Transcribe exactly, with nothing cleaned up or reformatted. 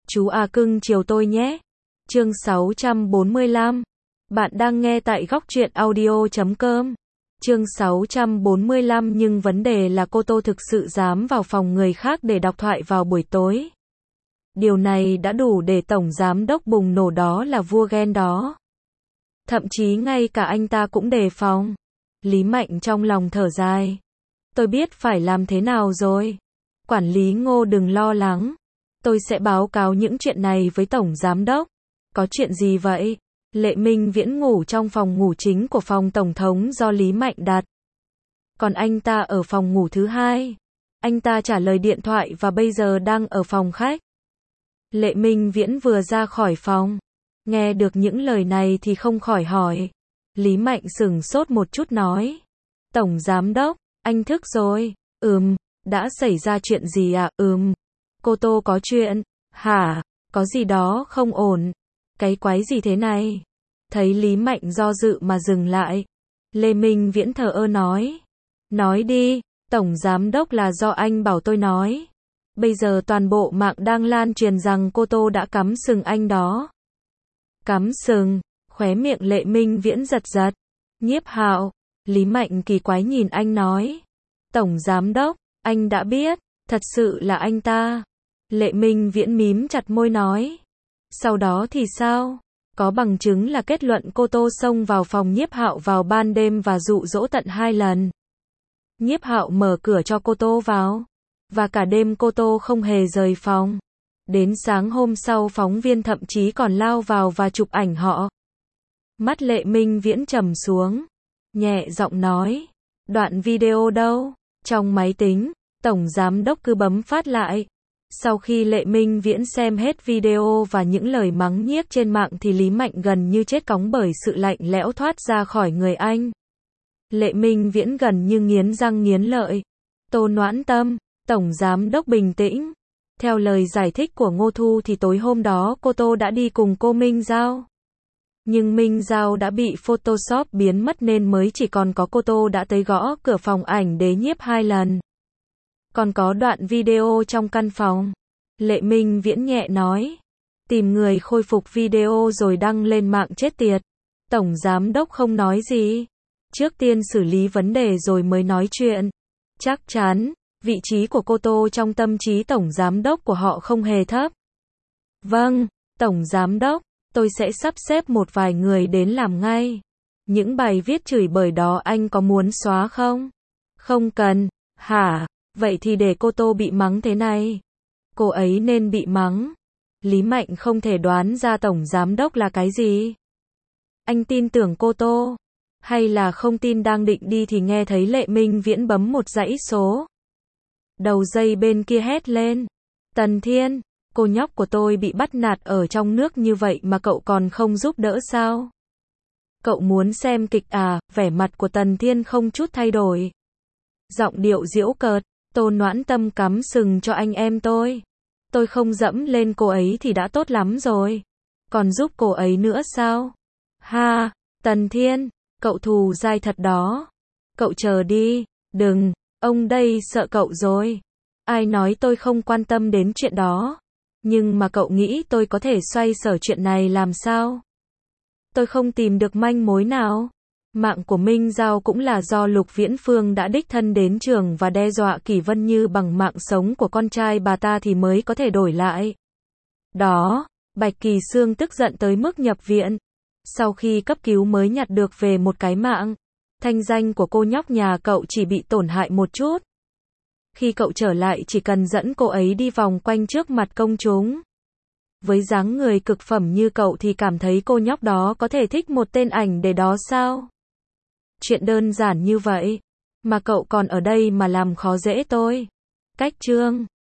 Chú A cưng chiều tôi nhé. Chương sáu trăm bốn mươi lăm. Bạn đang nghe tại góc truyện audio chấm com. Chương sáu trăm bốn mươi lăm nhưng vấn đề là cô Tô thực sự dám vào phòng người khác để đọc thoại vào buổi tối. Điều này đã đủ để tổng giám đốc bùng nổ, đó là vua ghen đó. Thậm chí ngay cả anh ta cũng đề phòng. Lý Mạnh trong lòng thở dài. Tôi biết phải làm thế nào rồi. Quản lý Ngô đừng lo lắng. Tôi sẽ báo cáo những chuyện này với tổng giám đốc. Có chuyện gì vậy? Lệ Minh Viễn ngủ trong phòng ngủ chính của phòng tổng thống do Lý Mạnh đặt. Còn anh ta ở phòng ngủ thứ hai. Anh ta trả lời điện thoại và bây giờ đang ở phòng khách. Lệ Minh Viễn vừa ra khỏi phòng. Nghe được những lời này thì không khỏi hỏi. Lý Mạnh sửng sốt một chút nói. Tổng giám đốc, anh thức rồi. Ừm, đã xảy ra chuyện gì à? Ừm. Cô Tô có chuyện. Hả? Có gì đó không ổn. Cái quái gì thế này? Thấy Lý Mạnh do dự mà dừng lại. Lê Minh Viễn thờ ơ nói. Nói đi, tổng giám đốc, là do anh bảo tôi nói. Bây giờ toàn bộ mạng đang lan truyền rằng cô Tô đã cắm sừng anh đó. Cắm sừng? Khóe miệng Lệ Minh Viễn giật giật. Nhiếp Hạo. Lý Mạnh kỳ quái nhìn anh nói. Tổng giám đốc, anh đã biết, thật sự là anh ta. Lệ Minh Viễn mím chặt môi nói. Sau đó thì sao? Có bằng chứng là kết luận cô Tô xông vào phòng Nhiếp Hạo vào ban đêm và dụ dỗ tận hai lần. Nhiếp Hạo mở cửa cho cô Tô vào. Và cả đêm cô Tô không hề rời phòng. Đến sáng hôm sau phóng viên thậm chí còn lao vào và chụp ảnh họ. Mắt Lệ Minh Viễn trầm xuống. Nhẹ giọng nói. Đoạn video đâu? Trong máy tính. Tổng giám đốc cứ bấm phát lại. Sau khi Lệ Minh Viễn xem hết video và những lời mắng nhiếc trên mạng thì Lý Mạnh gần như chết cóng bởi sự lạnh lẽo thoát ra khỏi người anh. Lệ Minh Viễn gần như nghiến răng nghiến lợi. Tô Noãn Tâm, tổng giám đốc bình tĩnh. Theo lời giải thích của Ngô Thu thì tối hôm đó cô Tô đã đi cùng cô Minh Giao. Nhưng Minh Giao đã bị Photoshop biến mất nên mới chỉ còn có cô Tô đã tới gõ cửa phòng ảnh đế nhiếp hai lần. Còn có đoạn video trong căn phòng. Lệ Minh Viễn nhẹ nói. Tìm người khôi phục video rồi đăng lên mạng chết tiệt. Tổng giám đốc không nói gì. Trước tiên xử lý vấn đề rồi mới nói chuyện. Chắc chắn, vị trí của cô Tô trong tâm trí tổng giám đốc của họ không hề thấp. Vâng, tổng giám đốc, tôi sẽ sắp xếp một vài người đến làm ngay. Những bài viết chửi bới đó anh có muốn xóa không? Không cần. Hả? Vậy thì để cô Tô bị mắng thế này. Cô ấy nên bị mắng. Lý Mạnh không thể đoán ra tổng giám đốc là cái gì. Anh tin tưởng cô Tô. Hay là không tin? Đang định đi thì nghe thấy Lệ Minh Viễn bấm một dãy số. Đầu dây bên kia hét lên. Tần Thiên, cô nhóc của tôi bị bắt nạt ở trong nước như vậy mà cậu còn không giúp đỡ sao? Cậu muốn xem kịch à? Vẻ mặt của Tần Thiên không chút thay đổi. Giọng điệu giễu cợt. Tô Noãn Tâm cắm sừng cho anh em tôi. Tôi không dẫm lên cô ấy thì đã tốt lắm rồi. Còn giúp cô ấy nữa sao? Ha, Tần Thiên, cậu thù dai thật đó. Cậu chờ đi, đừng, ông đây sợ cậu rồi. Ai nói tôi không quan tâm đến chuyện đó. Nhưng mà cậu nghĩ tôi có thể xoay sở chuyện này làm sao? Tôi không tìm được manh mối nào. Mạng của Minh Giao cũng là do Lục Viễn Phương đã đích thân đến trường và đe dọa Kỷ Vân Như bằng mạng sống của con trai bà ta thì mới có thể đổi lại. Đó, Bạch Kỳ Sương tức giận tới mức nhập viện. Sau khi cấp cứu mới nhặt được về một cái mạng. Thanh danh của cô nhóc nhà cậu chỉ bị tổn hại một chút. Khi cậu trở lại chỉ cần dẫn cô ấy đi vòng quanh trước mặt công chúng. Với dáng người cực phẩm như cậu thì cảm thấy cô nhóc đó có thể thích một tên ảnh để đó sao? Chuyện đơn giản như vậy. Mà cậu còn ở đây mà làm khó dễ tôi. Cách chương.